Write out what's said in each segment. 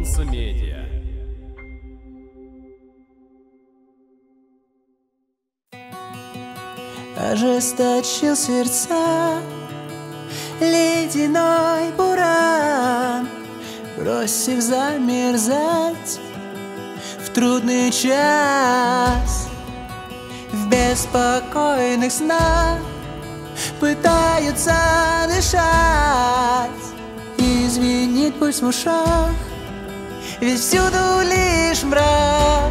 Консумедиа. Ожесточил сердца ледяной буран, бросив замерзать в трудный час. В беспокойных снах пытаются дышать, извинить пульс в ушах, ведь всюду лишь мрак.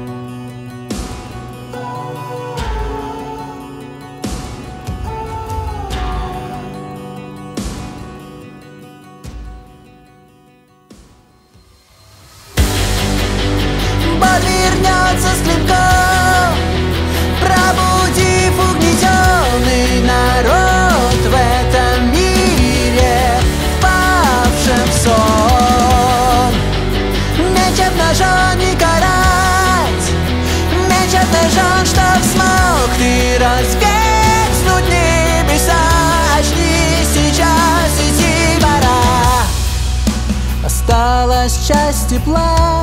Вернется с клинком, пробудив угнетенный народ в этом мире, впавшем в сон. Меч обнажен не карать, меч обнажен, чтоб смог ты разверзнуть небеса. Очнись, сейчас идти пора. Осталась часть тепла,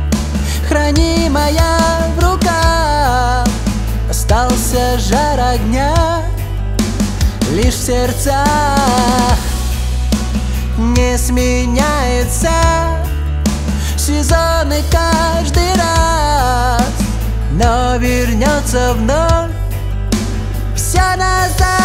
хранимая в руках, остался жар огня лишь в сердцах. Не сменяется сезоны каждый раз, но вернется вновь все назад.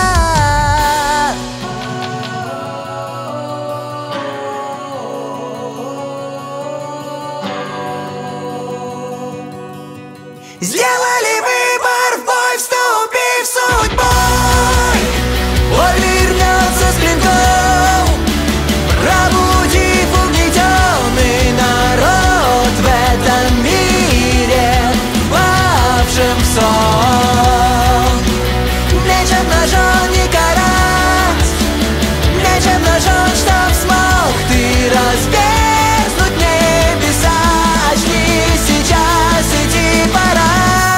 Сделали выбор, в бой вступив судьбой. Он вернется с клинком, пробудив угнетенный народ в этом мире, впавшем в сон. Меч обнажен не карать, меч обнажен, чтоб смог ты разверзнуть небеса. Очнись, сейчас иди пора.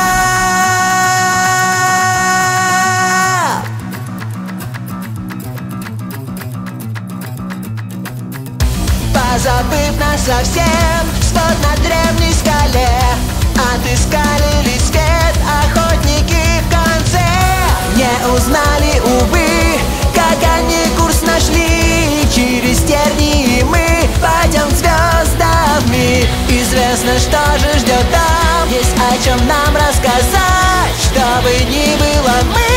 Позабыв нас совсем, свод на древней скале отыскали лишь свет охотники в конце. Не узнали, увы, как они курс нашли. Через тернии мы пойдем к звездам в мир. Известно, что же ждет там, есть о чем нам рассказать. Что бы ни было, мы